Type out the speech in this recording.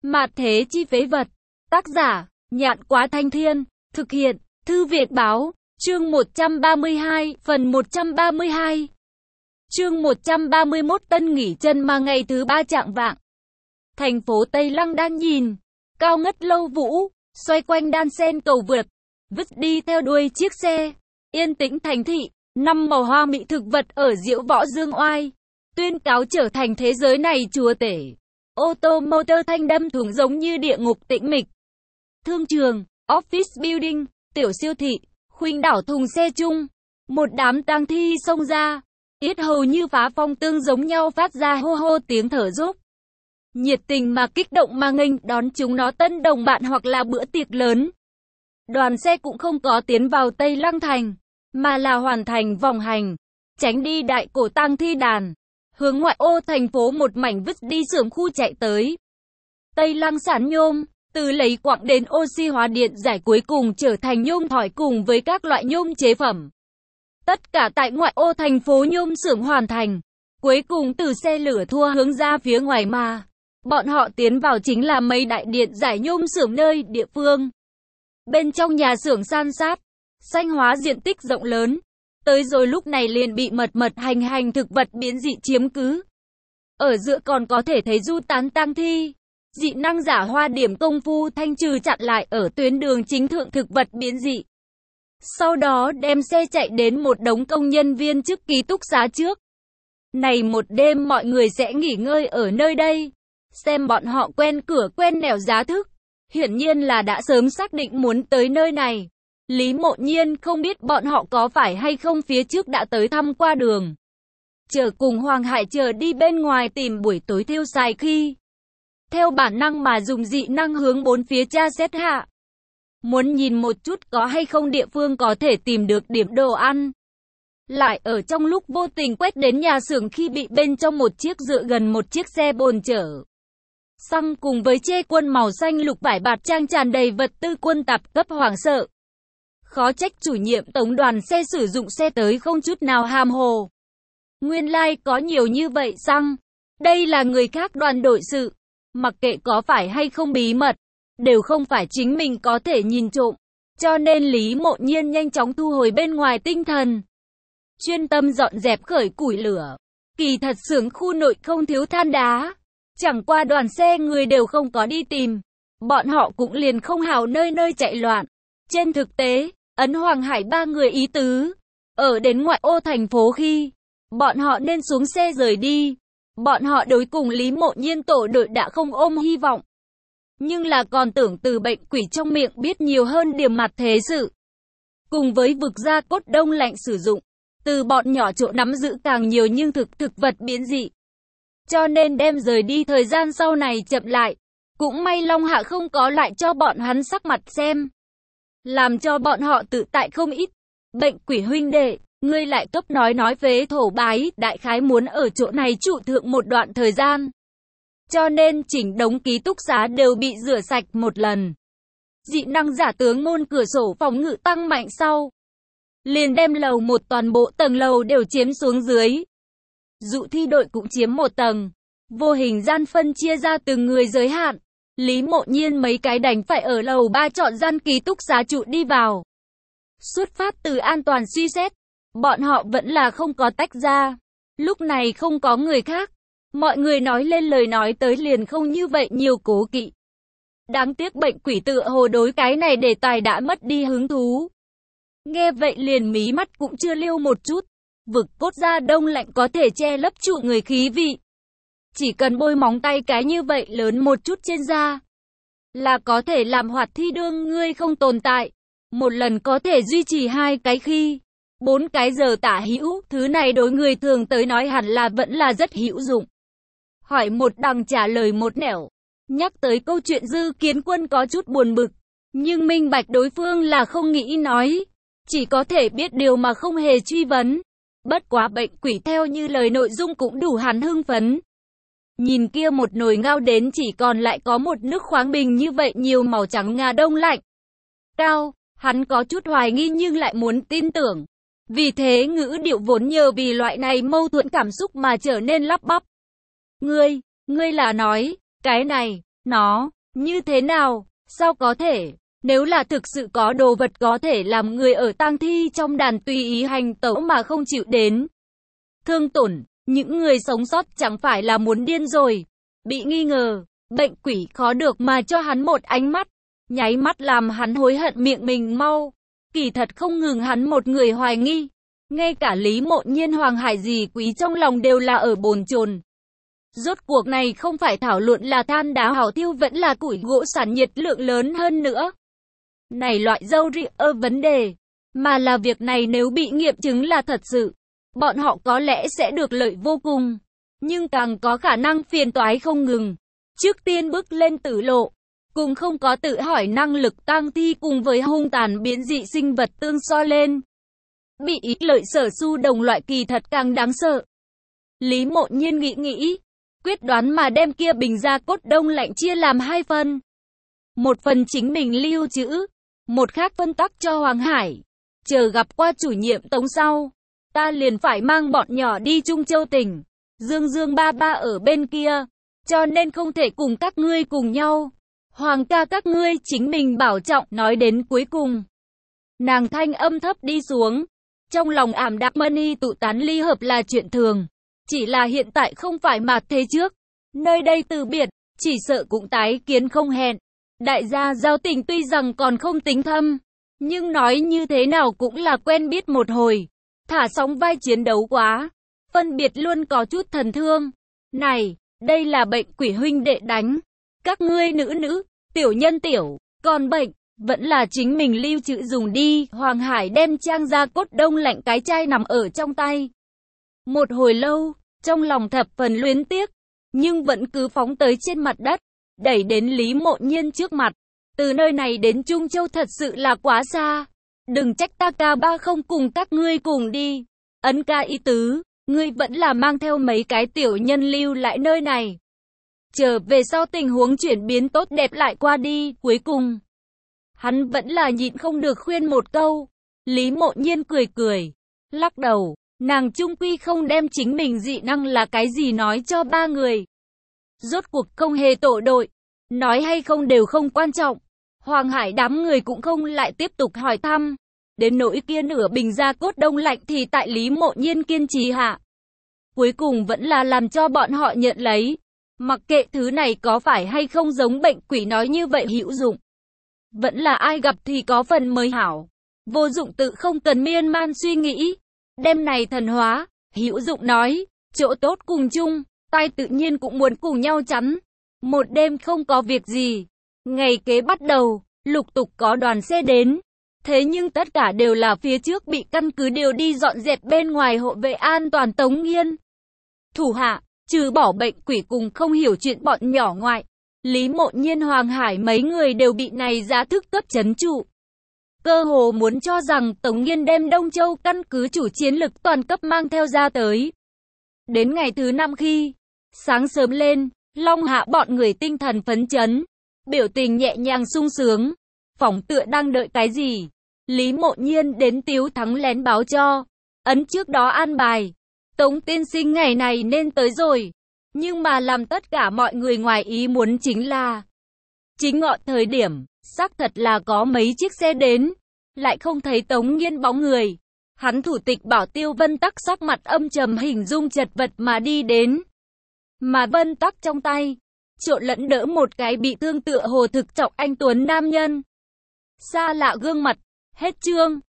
Mạt thế chi phế vật. Tác giả, Nhạn Quá Thanh Thiên. Thực hiện, Thư Việt Báo. Chương 132, phần 132. Chương 131 Tân nghỉ chân mà ngày thứ 3 chạng vạng. Thành phố Tây Lăng đang nhìn, cao ngất lâu vũ, xoay quanh đan sen cầu vượt, vứt đi theo đuôi chiếc xe. Yên tĩnh thành thị, 5 màu hoa mỹ thực vật ở diễu võ dương oai, tuyên cáo trở thành thế giới này chúa tể. Ô tô motor thanh đâm thùng giống như địa ngục tĩnh mịch. Thương trường, office building, tiểu siêu thị, khuynh đảo thùng xe chung. Một đám tang thi xông ra, yết hầu như phá phong tương giống nhau phát ra hô hô tiếng thở dốc. Nhiệt tình mà kích động mà nghênh đón chúng nó tân đồng bạn hoặc là bữa tiệc lớn. Đoàn xe cũng không có tiến vào Tây Lăng Thành, mà là hoàn thành vòng hành, tránh đi đại cổ tang thi đàn, hướng ngoại ô thành phố một mảnh vứt đi xưởng khu chạy tới. Tây Lăng sản nhôm, từ lấy quặng đến oxy hóa điện giải cuối cùng trở thành nhôm thỏi cùng với các loại nhôm chế phẩm. Tất cả tại ngoại ô thành phố nhôm xưởng hoàn thành. Cuối cùng từ xe lửa thua hướng ra phía ngoài mà bọn họ tiến vào chính là mấy đại điện giải nhôm xưởng nơi địa phương. Bên trong nhà xưởng san sát, xanh hóa diện tích rộng lớn. Tới rồi lúc này liền bị mật hành thực vật biến dị chiếm cứ. Ở giữa còn có thể thấy du tán tang thi. Dị năng giả hoa điểm công phu thanh trừ chặn lại ở tuyến đường chính thượng thực vật biến dị. Sau đó đem xe chạy đến một đống công nhân viên chức ký túc xá trước. Này một đêm mọi người sẽ nghỉ ngơi ở nơi đây. Xem bọn họ quen cửa quen nẻo giá thức. Hiển nhiên là đã sớm xác định muốn tới nơi này. Lý Mộ Nhiên không biết bọn họ có phải hay không phía trước đã tới thăm qua đường. Chờ cùng Hoàng Hải chờ đi bên ngoài tìm buổi tối tiêu xài khi. Theo bản năng mà dùng dị năng hướng bốn phía tra xét hạ. Muốn nhìn một chút có hay không địa phương có thể tìm được điểm đồ ăn. Lại ở trong lúc vô tình quét đến nhà xưởng khi bị bên trong một chiếc dựa gần một chiếc xe bồn chở xăng cùng với chê quân màu xanh lục vải bạt trang tràn đầy vật tư quân tạp cấp hoảng sợ. Khó trách chủ nhiệm tổng đoàn xe sử dụng xe tới không chút nào hàm hồ. Nguyên lai có nhiều như vậy xăng. Đây là người khác đoàn đội sự. Mặc kệ có phải hay không bí mật, đều không phải chính mình có thể nhìn trộm. Cho nên Lý Mộ Nhiên nhanh chóng thu hồi bên ngoài tinh thần. Chuyên tâm dọn dẹp khởi củi lửa. Kỳ thật xưởng khu nội không thiếu than đá. Chẳng qua đoàn xe người đều không có đi tìm. Bọn họ cũng liền không hào nơi nơi chạy loạn. Trên thực tế, Ấn Hoàng Hải ba người ý tứ. Ở đến ngoại ô thành phố khi, bọn họ nên xuống xe rời đi. Bọn họ đối cùng Lý Mộ Nhiên tổ đội đã không ôm hy vọng. Nhưng là còn tưởng từ bệnh quỷ trong miệng biết nhiều hơn điểm mặt thế sự. Cùng với vực ra cốt đông lạnh sử dụng. Từ bọn nhỏ chỗ nắm giữ càng nhiều nhưng thực vật biến dị. Cho nên đem rời đi thời gian sau này chậm lại. Cũng may Long Hạ không có lại cho bọn hắn sắc mặt xem. Làm cho bọn họ tự tại không ít. Bệnh quỷ huynh đệ, ngươi lại cấp nói phế thổ bái, đại khái muốn ở chỗ này trụ thượng một đoạn thời gian. Cho nên chỉnh đống ký túc xá đều bị rửa sạch một lần. Dị năng giả tướng môn cửa sổ phòng ngự tăng mạnh sau. Liền đem lầu một toàn bộ tầng lầu đều chiếm xuống dưới. Dụ thi đội cũng chiếm một tầng. Vô hình gian phân chia ra từng người giới hạn. Lý Mộ Nhiên mấy cái đành phải ở lầu 3 chọn gian ký túc xá trụ đi vào. Xuất phát từ an toàn suy xét. Bọn họ vẫn là không có tách ra. Lúc này không có người khác. Mọi người nói lên lời nói tới liền không như vậy nhiều cố kỵ. Đáng tiếc bệnh quỷ tựa hồ đối cái này đề tài đã mất đi hứng thú. Nghe vậy liền mí mắt cũng chưa liêu một chút. Vực cốt da đông lạnh có thể che lấp trụ người khí vị. Chỉ cần bôi móng tay cái như vậy lớn một chút trên da. Là có thể làm hoạt thi đương ngươi không tồn tại. Một lần có thể duy trì 2 cái khi 4 cái giờ tả hữu. Thứ này đối người thường tới nói hẳn là vẫn là rất hữu dụng. Hỏi một đằng trả lời một nẻo. Nhắc tới câu chuyện Dư Kiến Quân có chút buồn bực. Nhưng minh bạch đối phương là không nghĩ nói. Chỉ có thể biết điều mà không hề truy vấn. Bất quá bệnh quỷ theo như lời nội dung cũng đủ hắn hưng phấn. Nhìn kia một nồi ngao đến chỉ còn lại có một nước khoáng bình như vậy nhiều màu trắng ngà đông lạnh. Cao, hắn có chút hoài nghi nhưng lại muốn tin tưởng. Vì thế ngữ điệu vốn nhờ vì loại này mâu thuẫn cảm xúc mà trở nên lắp bắp. Ngươi là nói, cái này, nó Như thế nào? Sao có thể? Nếu là thực sự có đồ vật có thể làm người ở tang thi trong đàn tùy ý hành tẩu mà không chịu đến thương tổn, những người sống sót chẳng phải là muốn điên rồi. Bị nghi ngờ, bệnh quỷ khó được mà cho hắn một ánh mắt, nháy mắt làm hắn hối hận miệng mình mau. Kỳ thật không ngừng hắn một người hoài nghi, ngay cả Lý Mộ Nhiên, Hoàng Hải Dì Quý trong lòng đều là ở bồn chồn. Rốt cuộc này không phải thảo luận là than đá hảo thiêu vẫn là củi gỗ sản nhiệt lượng lớn hơn nữa. Này loại dâu ria vấn đề, mà là việc này nếu bị nghiệm chứng là thật sự, bọn họ có lẽ sẽ được lợi vô cùng, nhưng càng có khả năng phiền toái không ngừng. Trước tiên bước lên tử lộ, cùng không có tự hỏi năng lực tang thi cùng với hung tàn biến dị sinh vật tương so lên. Bị ý lợi sở su đồng loại kỳ thật càng đáng sợ. Lý Mộ Nhiên nghĩ, quyết đoán mà đem kia bình gia cốt đông lạnh chia làm hai phần. Một phần chính mình lưu trữ, một khác phân tắc cho Hoàng Hải. Chờ gặp qua chủ nhiệm Tống sau, ta liền phải mang bọn nhỏ đi Trung Châu tỉnh. Dương Dương ba ba ở bên kia, cho nên không thể cùng các ngươi cùng nhau. Hoàng ca các ngươi chính mình bảo trọng. Nói đến cuối cùng, nàng thanh âm thấp đi xuống, trong lòng ảm đạm. Money tụ tán ly hợp là chuyện thường, chỉ là hiện tại không phải mà thế trước. Nơi đây từ biệt, chỉ sợ cũng tái kiến không hẹn. Đại gia giao tình tuy rằng còn không tính thâm, nhưng nói như thế nào cũng là quen biết một hồi. Thả sóng vai chiến đấu quá, phân biệt luôn có chút thần thương. Này, đây là bệnh quỷ huynh đệ đánh. Các ngươi nữ, tiểu nhân tiểu, còn bệnh, vẫn là chính mình lưu trữ dùng đi. Hoàng Hải đem trang ra cốt đông lạnh cái chai nằm ở trong tay. Một hồi lâu, trong lòng thập phần luyến tiếc, nhưng vẫn cứ phóng tới trên mặt đất, đẩy đến Lý Mộ Nhiên trước mặt. Từ nơi này đến Trung Châu thật sự là quá xa. Đừng trách ta ca ba không cùng các ngươi cùng đi. Ấn ca ý tứ, ngươi vẫn là mang theo mấy cái tiểu nhân lưu lại nơi này. Chờ về sau tình huống chuyển biến tốt đẹp lại qua đi. Cuối cùng, hắn vẫn là nhịn không được khuyên một câu. Lý Mộ Nhiên cười, lắc đầu. Nàng chung quy không đem chính mình dị năng là cái gì nói cho ba người. Rốt cuộc không hề tổ đội, nói hay không đều không quan trọng. Hoàng Hải đám người cũng không lại tiếp tục hỏi thăm. Đến nỗi kia nửa bình gia cốt đông lạnh thì tại Lý Mộ Nhiên kiên trì hạ, cuối cùng vẫn là làm cho bọn họ nhận lấy. Mặc kệ thứ này có phải hay không giống bệnh quỷ nói như vậy hữu dụng, vẫn là ai gặp thì có phần mới hảo. Vô dụng tự không cần miên man suy nghĩ. Đêm này thần hóa, hữu dụng nói, chỗ tốt cùng chung, tai tự nhiên cũng muốn cùng nhau chắn. Một đêm không có việc gì, ngày kế bắt đầu, lục tục có đoàn xe đến. Thế nhưng tất cả đều là phía trước bị căn cứ điều đi dọn dẹp bên ngoài hộ vệ an toàn Tống Nghiên. Thủ hạ, trừ bỏ bệnh quỷ cùng không hiểu chuyện bọn nhỏ ngoại, Lý Mộ Nhiên, Hoàng Hải mấy người đều bị này giá thức cấp trấn trụ. Cơ hồ muốn cho rằng Tống Nghiên đem Đông Châu căn cứ chủ chiến lực toàn cấp mang theo ra tới. Đến ngày thứ 5 khi, sáng sớm lên, Long Hạ bọn người tinh thần phấn chấn, biểu tình nhẹ nhàng sung sướng, phỏng tựa đang đợi cái gì. Lý Mộ Nhiên đến Tiếu Thắng lén báo cho, ấn trước đó an bài, Tống tiên sinh ngày này nên tới rồi. Nhưng mà làm tất cả mọi người ngoài ý muốn chính là, chính ngọ thời điểm, xác thật là có mấy chiếc xe đến, lại không thấy Tống Nghiên bóng người. Hắn thủ tịch bảo Tiêu Vân Tắc sắc mặt âm trầm hình dung chật vật mà đi đến. Mà Vân Tắc trong tay, trộn lẫn đỡ một cái bị thương tựa hồ thực trọng anh tuấn nam nhân. Xa lạ gương mặt, hết chương.